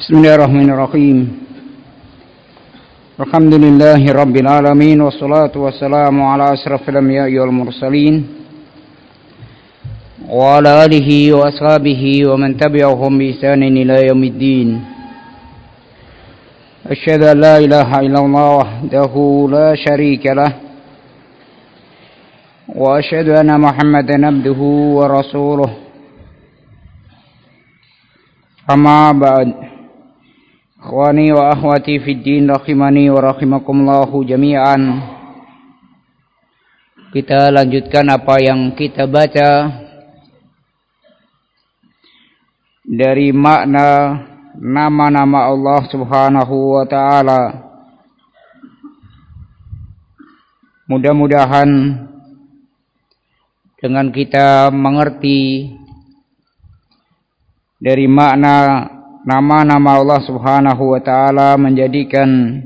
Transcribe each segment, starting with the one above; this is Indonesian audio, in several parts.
Bismillahirrahmanirrahim. Alhamdulillahi rabbil alamin, wassalatu wassalamu ala asrafil anbiya'i wal mursalin wa ala alihi wa ashabihi wa man tabi'ahum bi ihsanin ila yaumiddin. Asyhadu an la ilaha illallah wahdahu la syarika lah wa asyhadu anna Muhammadan abduhu wa rasuluh. Amma ba'd. Ikhwani wa akhwati fid din, rahimani wa rahimakumullahu jami'an. Kita lanjutkan apa yang kita baca dari makna nama-nama Allah Subhanahu wa ta'ala. Mudah-mudahan dengan kita mengerti dari makna nama-nama Allah Subhanahu wa ta'ala menjadikan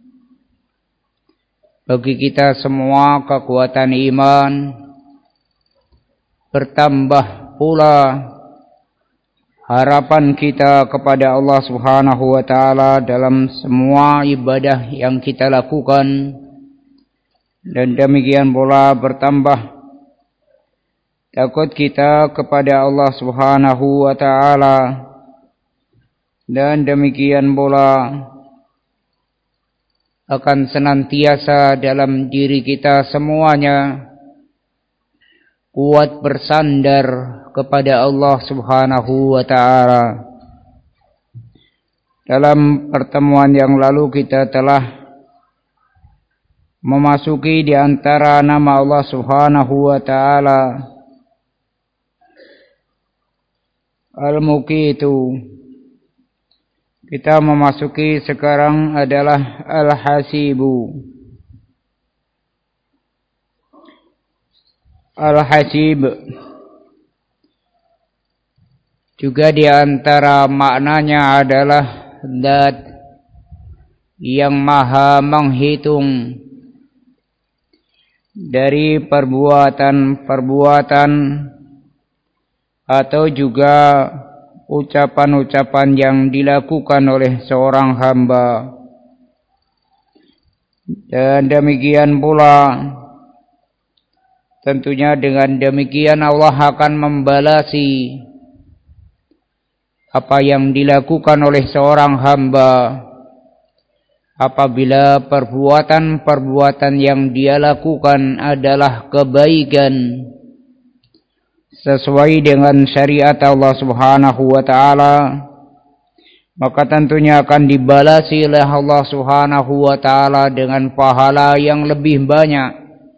bagi kita semua kekuatan iman, bertambah pula harapan kita kepada Allah Subhanahu wa ta'ala dalam semua ibadah yang kita lakukan, dan demikian pula bertambah takut kita kepada Allah Subhanahu wa ta'ala, dan demikian pula akan senantiasa dalam diri kita semuanya kuat bersandar kepada Allah Subhanahu wa ta'ala. Dalam pertemuan yang lalu kita telah memasuki di antara nama Allah Subhanahu wa ta'ala Al-Muqitu. Kita memasuki sekarang adalah Al-Hasibu. Al-Hasib juga di antara maknanya adalah zat yang maha menghitung dari perbuatan-perbuatan atau juga ucapan-ucapan yang dilakukan oleh seorang hamba. Dan demikian pula tentunya dengan demikian Allah akan membalasi apa yang dilakukan oleh seorang hamba apabila perbuatan-perbuatan yang dia lakukan adalah kebaikan sesuai dengan syariat Allah Subhanahu wa ta'ala, maka tentunya akan dibalasi oleh Allah Subhanahu wa ta'ala dengan pahala yang lebih banyak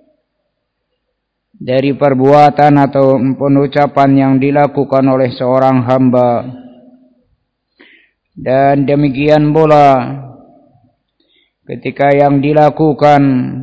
dari perbuatan atau ucapan yang dilakukan oleh seorang hamba. Dan demikian pula ketika yang dilakukan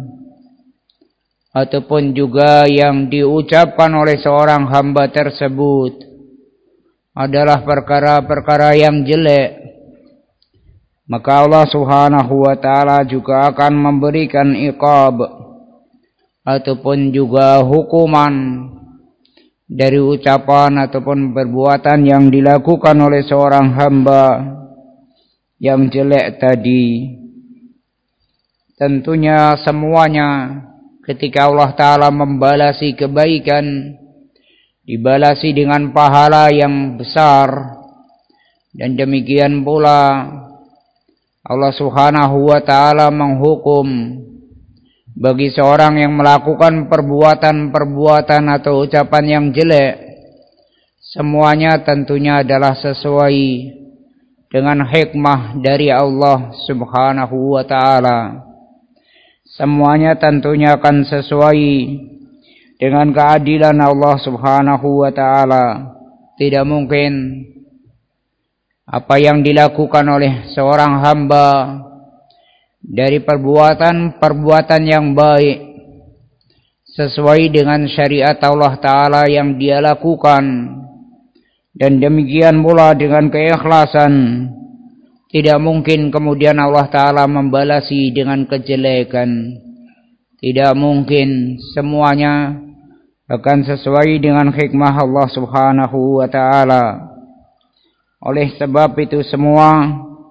ataupun juga yang diucapkan oleh seorang hamba tersebut adalah perkara-perkara yang jelek, maka Allah Subhanahu wa ta'ala juga akan memberikan iqab ataupun juga hukuman dari ucapan ataupun perbuatan yang dilakukan oleh seorang hamba yang jelek tadi. Tentunya semuanya ketika Allah Ta'ala membalasi kebaikan, dibalasi dengan pahala yang besar. Dan demikian pula Allah Subhanahu wa ta'ala menghukum bagi seorang yang melakukan perbuatan-perbuatan atau ucapan yang jelek. Semuanya tentunya adalah sesuai dengan hikmah dari Allah Subhanahu wa ta'ala. Semuanya tentunya akan sesuai dengan keadilan Allah Subhanahu wa ta'ala. Tidak mungkin apa yang dilakukan oleh seorang hamba dari perbuatan-perbuatan yang baik sesuai dengan syariat Allah Ta'ala yang dia lakukan, dan demikian pula dengan keikhlasan, tidak mungkin kemudian Allah Ta'ala membalasi dengan kejelekan. Tidak mungkin, semuanya akan sesuai dengan hikmah Allah Subhanahu wa ta'ala. Oleh sebab itu semua,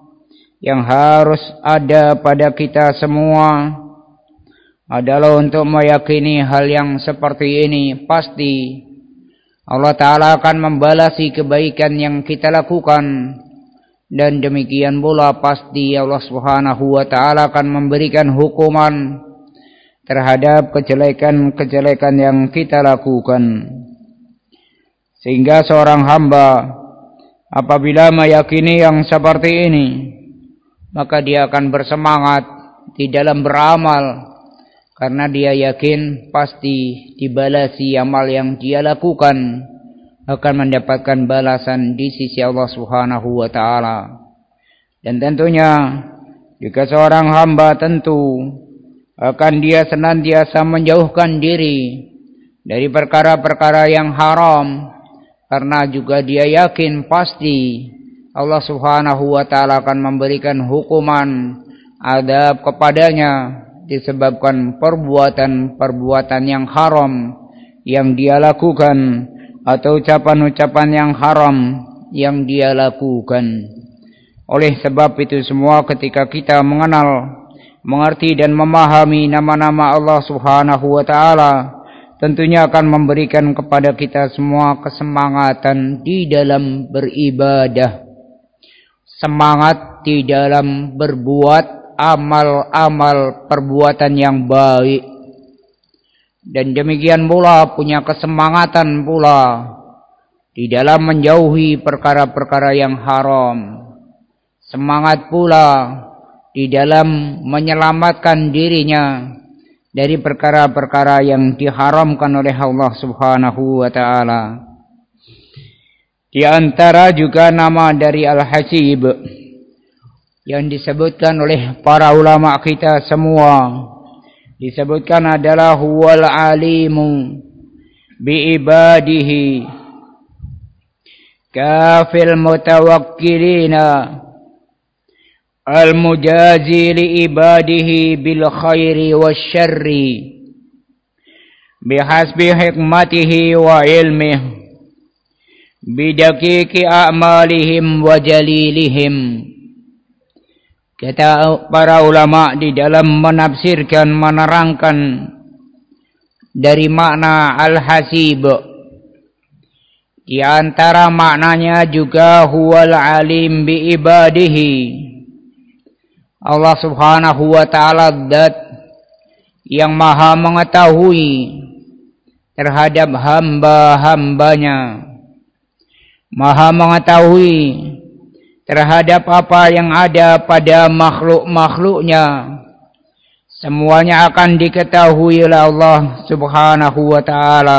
yang harus ada pada kita semua adalah untuk meyakini hal yang seperti ini. Pasti Allah Ta'ala akan membalasi kebaikan yang kita lakukan, dan demikian pula pasti Allah Subhanahu wa Ta'ala akan memberikan hukuman terhadap kejelekan-kejelekan yang kita lakukan. Sehingga seorang hamba apabila meyakini yang seperti ini, maka dia akan bersemangat di dalam beramal, karena dia yakin pasti dibalasi amal yang dia lakukan akan mendapatkan balasan di sisi Allah Subhanahu wa Ta'ala. Dan tentunya jika seorang hamba tentu akan dia senantiasa menjauhkan diri dari perkara-perkara yang haram, karena juga dia yakin pasti Allah Subhanahu wa Ta'ala akan memberikan hukuman adab kepadanya disebabkan perbuatan-perbuatan yang haram yang dia lakukan, atau ucapan-ucapan yang haram yang dia lakukan. Oleh sebab itu semua, ketika kita mengenal, mengerti dan memahami nama-nama Allah Subhanahu wa Ta'ala, tentunya akan memberikan kepada kita semua kesemangatan di dalam beribadah, semangat di dalam berbuat amal-amal perbuatan yang baik, dan demikian pula punya kesemangatan pula di dalam menjauhi perkara-perkara yang haram, semangat pula di dalam menyelamatkan dirinya dari perkara-perkara yang diharamkan oleh Allah Subhanahu wa Ta'ala. Di antara juga nama dari Al-Hasib yang disebutkan oleh para ulama kita semua, disebutkan adalah huwal alimu biibadihi kafil mutawakkilina al-mujazi liibadihi bil khairi wasyarri bihasbi hikmatihi wa ilmihi bidakiki a'malihim wa jalilihim. Kata para ulama di dalam menafsirkan, menerangkan dari makna al-hasib, di antara maknanya juga huwal alim bi ibadihi, Allah Subhanahu wa Ta'ala zat yang maha mengetahui terhadap hamba-hambanya, maha mengetahui terhadap apa yang ada pada makhluk-makhluknya. Semuanya akan diketahui oleh Allah Subhanahu wa Ta'ala.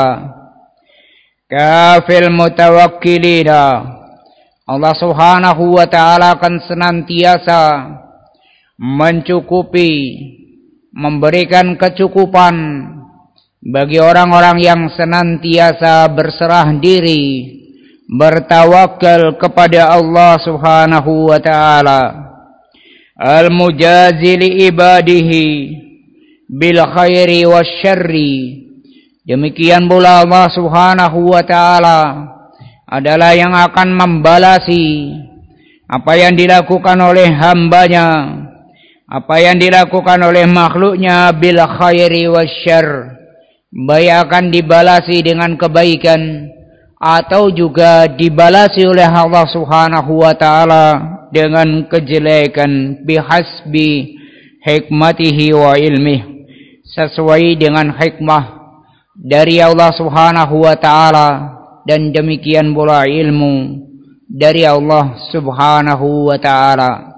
Kafil mutawakkilina, Allah Subhanahu wa Ta'ala akan senantiasa mencukupi, memberikan kecukupan bagi orang-orang yang senantiasa berserah diri, bertawakal kepada Allah Subhanahu wa Ta'ala. Al-mujazi li ibadihi bil khairi wasyarri, demikian pula Allah Subhanahu wa Ta'ala adalah yang akan membalasi apa yang dilakukan oleh hambanya, apa yang dilakukan oleh makhluknya bil khairi wasyarr, baik akan dibalasi dengan kebaikan atau juga dibalasi oleh Allah Subhanahu wa Ta'ala dengan kejelekan, bihasbi hikmatihi wa ilmih, sesuai dengan hikmah dari Allah Subhanahu wa Ta'ala, dan demikian pula ilmu dari Allah Subhanahu wa Ta'ala.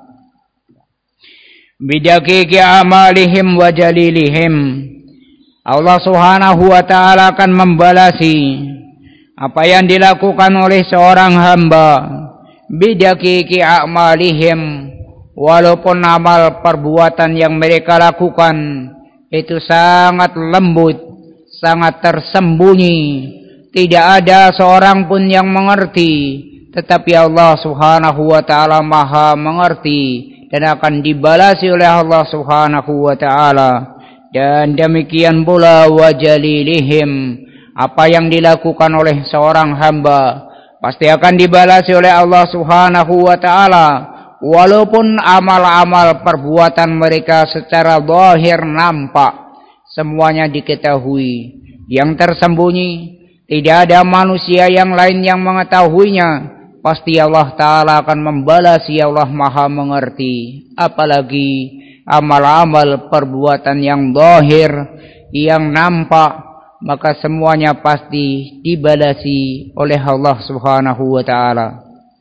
Bidakiki amalihim wa jalilihim, Allah Subhanahu wa Ta'ala akan membalasi apa yang dilakukan oleh seorang hamba. Bidakiki amalihim, walaupun amal perbuatan yang mereka lakukan itu sangat lembut, sangat tersembunyi, tidak ada seorang pun yang mengerti, tetapi Allah Subhanahu wa Ta'ala maha mengerti dan akan dibalasi oleh Allah Subhanahu wa Ta'ala. Dan demikian pula wajalilihim, apa yang dilakukan oleh seorang hamba pasti akan dibalasi oleh Allah Subhanahu wa Ta'ala, walaupun amal-amal perbuatan mereka secara zahir nampak, semuanya diketahui. Yang tersembunyi tidak ada manusia yang lain yang mengetahuinya. Pasti Allah Ta'ala akan membalas, ya Allah Maha mengerti. Apalagi amal-amal perbuatan yang zahir, yang nampak, maka semuanya pasti dibalasi oleh Allah Subhanahu wa Ta'ala.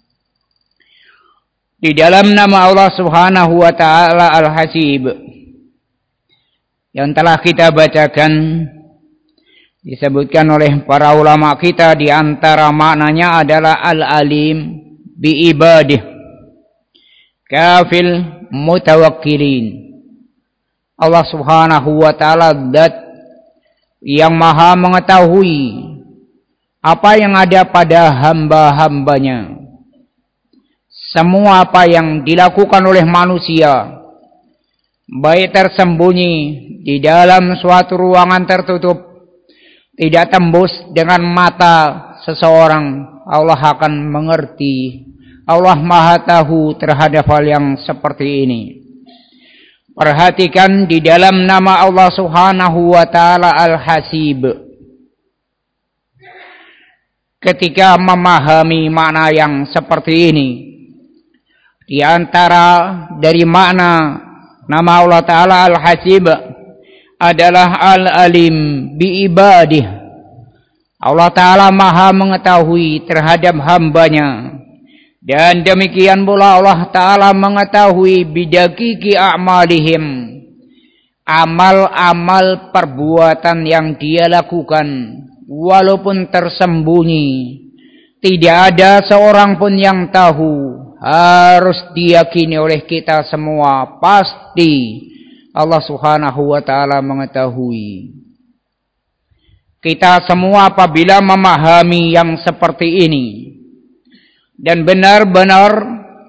Di dalam nama Allah Subhanahu wa Ta'ala Al-Hasib yang telah kita bacakan, disebutkan oleh para ulama kita, di antara maknanya adalah Al-Alim bi ibadih kafil mutawakkilin. Allah Subhanahu wa Ta'ala zat yang maha mengetahui apa yang ada pada hamba-hambanya. Semua apa yang dilakukan oleh manusia, baik tersembunyi di dalam suatu ruangan tertutup, tidak tembus dengan mata seseorang, Allah akan mengerti. Allah Maha tahu terhadap hal yang seperti ini. Perhatikan di dalam nama Allah Subhanahu wa Ta'ala Al-Hasib. Ketika memahami makna yang seperti ini, di antara dari makna nama Allah Ta'ala Al-Hasib adalah Al-Alim bi ibadih. Allah Ta'ala maha mengetahui terhadap hambanya. Dan demikian pula Allah Ta'ala mengetahui bidakiki a'malihim, amal-amal perbuatan yang dia lakukan, walaupun tersembunyi. Tidak ada seorang pun yang tahu. Harus diyakini oleh kita semua, pasti Allah Subhanahu wa Ta'ala mengetahui. Kita semua apabila memahami yang seperti ini dan benar-benar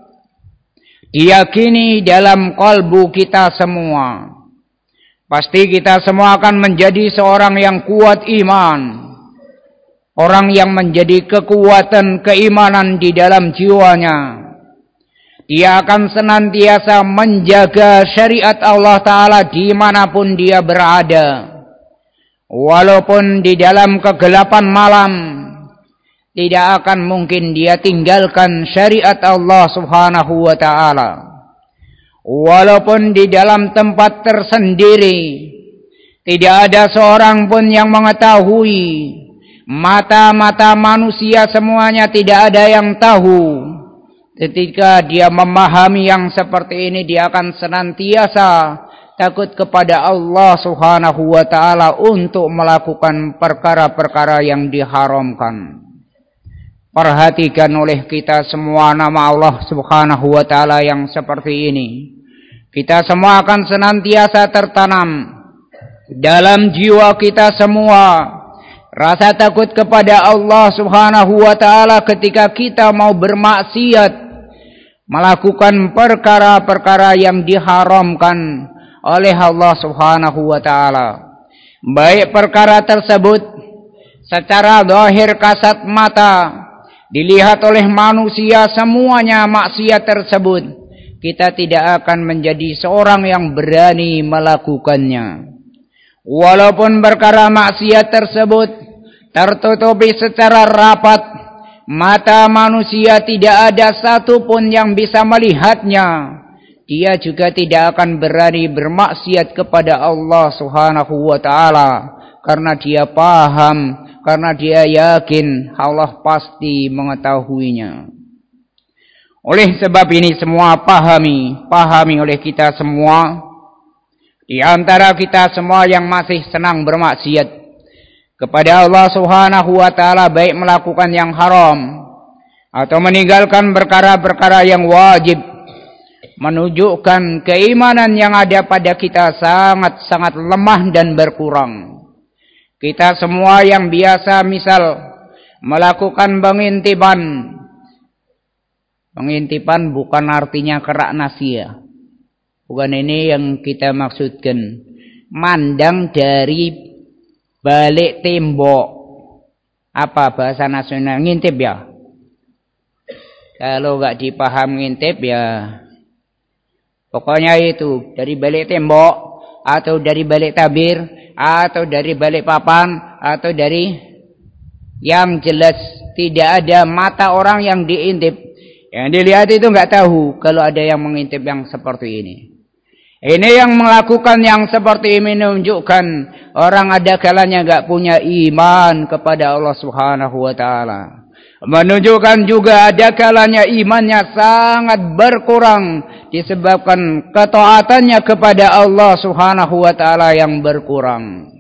diyakini dalam kalbu kita semua, pasti kita semua akan menjadi seorang yang kuat iman, orang yang menjadi kekuatan keimanan di dalam jiwanya. Dia akan senantiasa menjaga syariat Allah Ta'ala dimanapun dia berada. Walaupun di dalam kegelapan malam, tidak akan mungkin dia tinggalkan syariat Allah Subhanahu wa Ta'ala. Walaupun di dalam tempat tersendiri, tidak ada seorang pun yang mengetahui. Mata-mata manusia semuanya tidak ada yang tahu. Ketika dia memahami yang seperti ini, dia akan senantiasa takut kepada Allah Subhanahu wa Ta'ala untuk melakukan perkara-perkara yang diharamkan. Perhatikan oleh kita semua nama Allah Subhanahu wa Ta'ala yang seperti ini. Kita semua akan senantiasa tertanam dalam jiwa kita semua rasa takut kepada Allah Subhanahu wa Ta'ala ketika kita mau bermaksiat, melakukan perkara-perkara yang diharamkan oleh Allah Subhanahu wa Ta'ala. Baik perkara tersebut secara zahir kasat mata dilihat oleh manusia semuanya maksiat tersebut, kita tidak akan menjadi seorang yang berani melakukannya. Walaupun perkara maksiat tersebut tertutupi secara rapat, mata manusia tidak ada satu pun yang bisa melihatnya, dia juga tidak akan berani bermaksiat kepada Allah Subhanahu wa Ta'ala, karena dia paham, karena dia yakin Allah pasti mengetahuinya. Oleh sebab ini semua pahami oleh kita semua, di antara kita semua yang masih senang bermaksiat kepada Allah Subhanahu wa Ta'ala, baik melakukan yang haram atau meninggalkan perkara-perkara yang wajib, menunjukkan keimanan yang ada pada kita sangat-sangat lemah dan berkurang. Kita semua yang biasa misal melakukan pengintipan bukan artinya kerak nasi ya. Bukan ini yang kita maksudkan. Mandang dari balik tembok. Apa bahasa nasional? Ngintip ya? Kalau nggak dipaham ngintip ya pokoknya itu dari balik tembok atau dari balik tabir atau dari balik papan atau dari yang jelas tidak ada mata orang yang diintip. Yang dilihat itu nggak tahu kalau ada yang mengintip yang seperti ini. Ini yang melakukan yang seperti ini menunjukkan orang ada kalanya nggak punya iman kepada Allah Subhanahu wa taala. Menunjukkan juga ada kalanya imannya sangat berkurang disebabkan ketaatannya kepada Allah Subhanahu wa taala yang berkurang.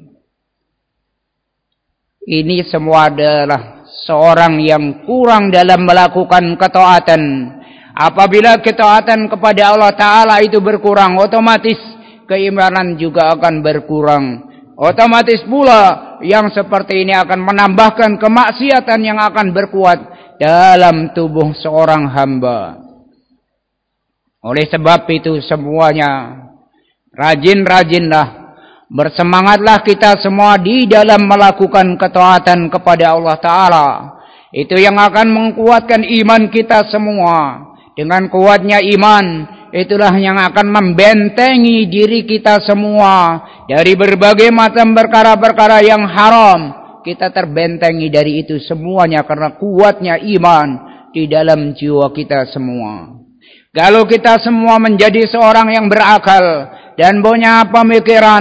Ini semua adalah seorang yang kurang dalam melakukan ketaatan. Apabila ketaatan kepada Allah Ta'ala itu berkurang, otomatis keimanan juga akan berkurang. Otomatis pula yang seperti ini akan menambahkan kemaksiatan yang akan berkuat dalam tubuh seorang hamba. Oleh sebab itu semuanya, rajin-rajinlah, bersemangatlah kita semua di dalam melakukan ketaatan kepada Allah Ta'ala. Itu yang akan menguatkan iman kita semua. Dengan kuatnya iman, itulah yang akan membentengi diri kita semua dari berbagai macam perkara-perkara yang haram. Kita terbentengi dari itu semuanya karena kuatnya iman di dalam jiwa kita semua. Kalau kita semua menjadi seorang yang berakal dan punya pemikiran,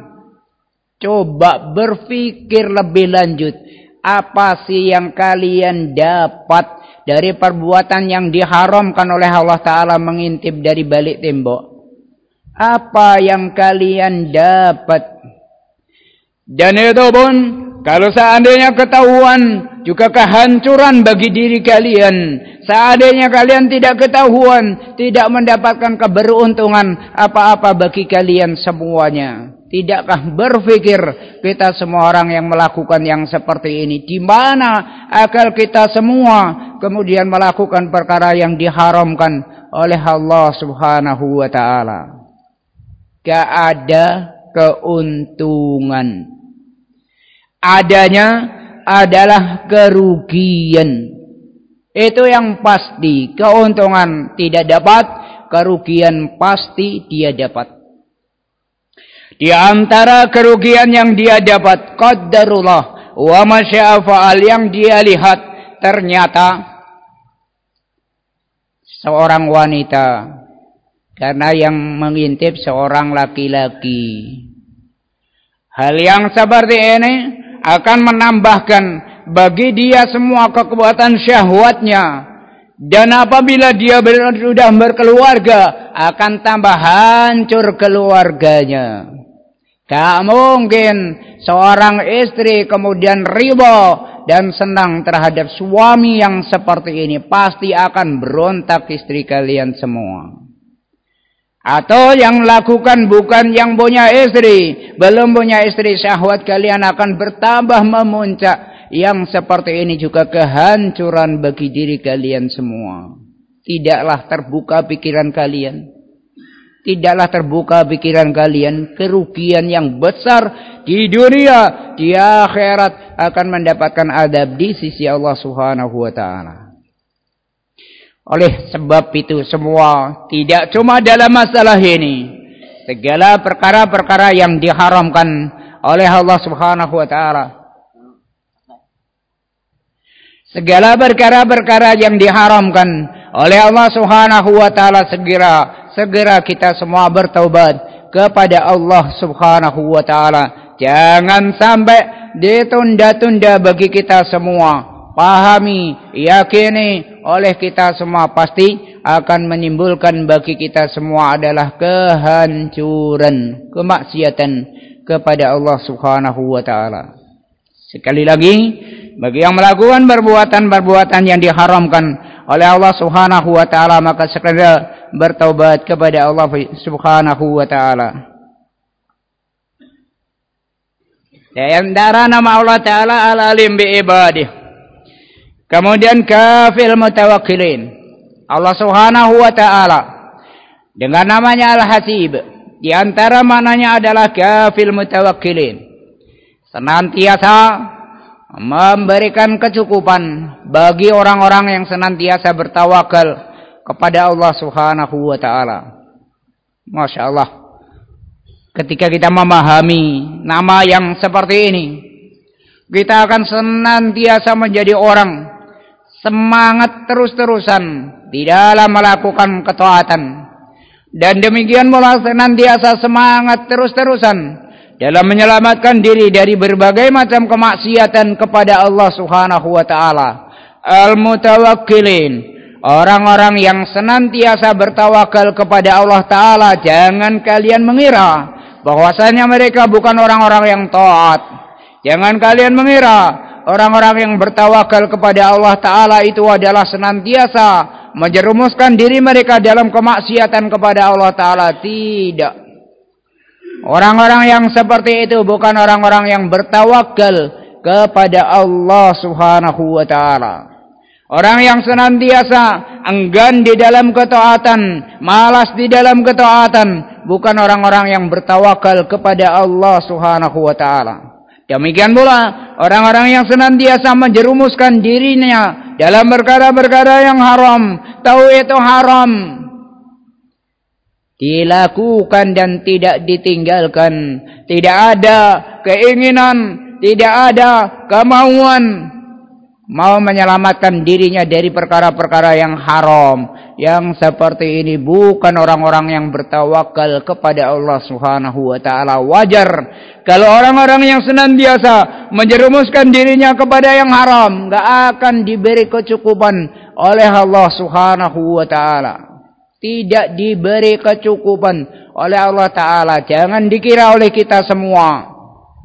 coba berpikir lebih lanjut. Apa sih yang kalian dapat dari perbuatan yang diharamkan oleh Allah Ta'ala mengintip dari balik tembok? Apa yang kalian dapat? Dan itu pun kalau seandainya ketahuan juga kehancuran bagi diri kalian. Seandainya kalian tidak ketahuan, tidak mendapatkan keberuntungan apa-apa bagi kalian semuanya. Tidakkah berpikir kita semua orang yang melakukan yang seperti ini? Di mana akal kita semua kemudian melakukan perkara yang diharamkan oleh Allah Subhanahu wa taala? Gak ada keuntungan. Adanya adalah kerugian. Itu yang pasti. Keuntungan tidak dapat, kerugian pasti dia dapat. Di antara kerugian yang dia dapat, qaddarullah wa masya'a fa'al, yang dia lihat ternyata seorang wanita, karena yang mengintip seorang laki-laki. Hal yang seperti ini akan menambahkan bagi dia semua kekuatan syahwatnya. Dan apabila dia sudah berkeluarga, akan tambah hancur keluarganya. Tak mungkin seorang istri kemudian ridha dan senang terhadap suami yang seperti ini. Pasti akan berontak istri kalian semua. Atau yang lakukan bukan yang punya istri, belum punya istri, syahwat kalian akan bertambah memuncak. Yang seperti ini juga kehancuran bagi diri kalian semua. Tidaklah terbuka pikiran kalian. Tidaklah terbuka pikiran kalian, kerugian yang besar di dunia, di akhirat akan mendapatkan adab di sisi Allah Subhanahu wa taala. Oleh sebab itu semua, tidak cuma dalam masalah ini, segala perkara-perkara yang diharamkan oleh Allah Subhanahu wa taala, segala perkara-perkara yang diharamkan oleh Allah Subhanahu wa taala, segera kita semua bertaubat kepada Allah Subhanahu wa taala. Jangan sampai ditunda-tunda bagi kita semua. Pahami, yakini oleh kita semua pasti akan menimbulkan bagi kita semua adalah kehancuran, kemaksiatan kepada Allah Subhanahu wa taala. Sekali lagi, bagi yang melakukan perbuatan-perbuatan yang diharamkan oleh Allah Subhanahu wa taala, maka segera bertaubat kepada Allah Subhanahu wa taala. Di antara nama Allah taala Al-Alim bi ibadih. Kemudian Kafil Mutawakkilin. Allah Subhanahu wa taala dengan namanya Al-Hasib. Di antara mananya adalah Kafil Mutawakkilin. Senantiasa memberikan kecukupan bagi orang-orang yang senantiasa bertawakal kepada Allah Subhanahu wa taala. Masya Allah. Ketika kita memahami nama yang seperti ini, kita akan senantiasa menjadi orang semangat terus-terusan di dalam melakukan ketaatan. Dan demikian pula senantiasa semangat terus-terusan dalam menyelamatkan diri dari berbagai macam kemaksiatan kepada Allah Subhanahu wa taala. Al-mutawakkilin, orang-orang yang senantiasa bertawakal kepada Allah taala, jangan kalian mengira bahwasanya mereka bukan orang-orang yang taat. Jangan kalian mengira orang-orang yang bertawakal kepada Allah taala itu adalah senantiasa menjerumuskan diri mereka dalam kemaksiatan kepada Allah taala. Tidak. Orang-orang yang seperti itu bukan orang-orang yang bertawakal kepada Allah Subhanahu wa taala. Orang yang senantiasa enggan di dalam ketaatan, malas di dalam ketaatan, bukan orang-orang yang bertawakal kepada Allah Subhanahu wa taala. Demikian pula orang-orang yang senantiasa menjerumuskan dirinya dalam perkara-perkara yang haram, tahu itu haram, dilakukan dan tidak ditinggalkan, tidak ada keinginan, tidak ada kemauan mau menyelamatkan dirinya dari perkara-perkara yang haram. Yang seperti ini bukan orang-orang yang bertawakal kepada Allah Subhanahu wa taala. Wajar kalau orang-orang yang senantiasa menjerumuskan dirinya kepada yang haram enggak akan diberi kecukupan oleh Allah Subhanahu wa taala. Tidak diberi kecukupan oleh Allah taala. Jangan dikira oleh kita semua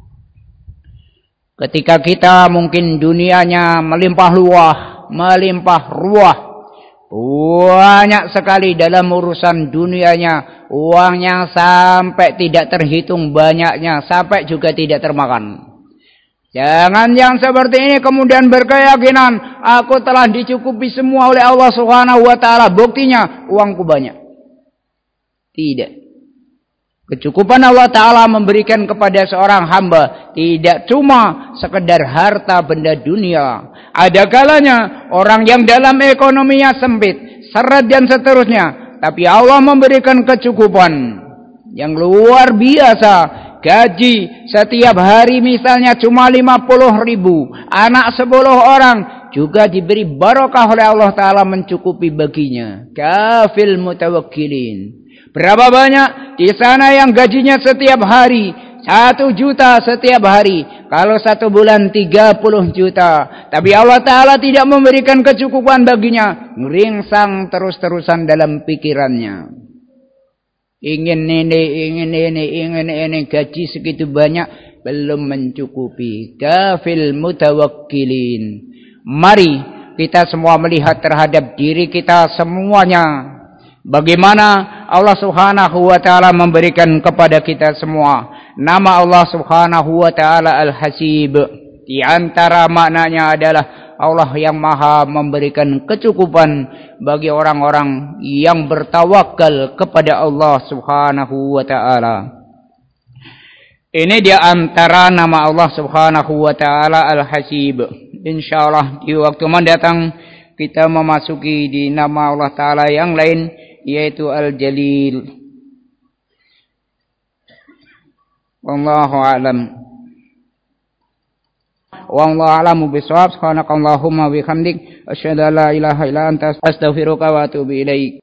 ketika kita mungkin dunianya melimpah ruah, banyak sekali dalam urusan dunianya, uangnya sampai tidak terhitung banyaknya, sampai juga tidak termakan. Jangan yang seperti ini kemudian berkeyakinan aku telah dicukupi semua oleh Allah Subhanahu wa taala, buktinya uangku banyak. Tidak. Kecukupan Allah Ta'ala memberikan kepada seorang hamba tidak cuma sekedar harta benda dunia. Ada kalanya orang yang dalam ekonominya sempit, seret dan seterusnya, tapi Allah memberikan kecukupan yang luar biasa. Gaji setiap hari misalnya cuma 50.000, anak 10 orang juga diberi barokah oleh Allah Ta'ala mencukupi baginya. Kafil mutawakkilin. Berapa banyak di sana yang gajinya setiap hari 1 juta setiap hari. Kalau 1 bulan 30 juta. Tapi Allah Ta'ala tidak memberikan kecukupan baginya. Ngeringsang terus-terusan dalam pikirannya. Ingin ini, gaji segitu banyak belum mencukupi. Kafil mutawakkilin. Mari kita semua melihat terhadap diri kita semuanya. Bagaimana Allah Subhanahu wa taala memberikan kepada kita semua nama Allah Subhanahu wa taala Al-Hasib. Di antara maknanya adalah Allah yang Maha memberikan kecukupan bagi orang-orang yang bertawakal kepada Allah Subhanahu wa taala. Ini di antara nama Allah Subhanahu wa taala Al-Hasib. Insyaallah di waktu mendatang kita memasuki di nama Allah taala yang lain, yaitu Al-Jalil. Wallahu a'lam. Wallahu a'lamu bishawab. Subhanakallahumma wa bihamdik asyhadu an la ilaha illa anta astaghfiruka wa atubu ilaik.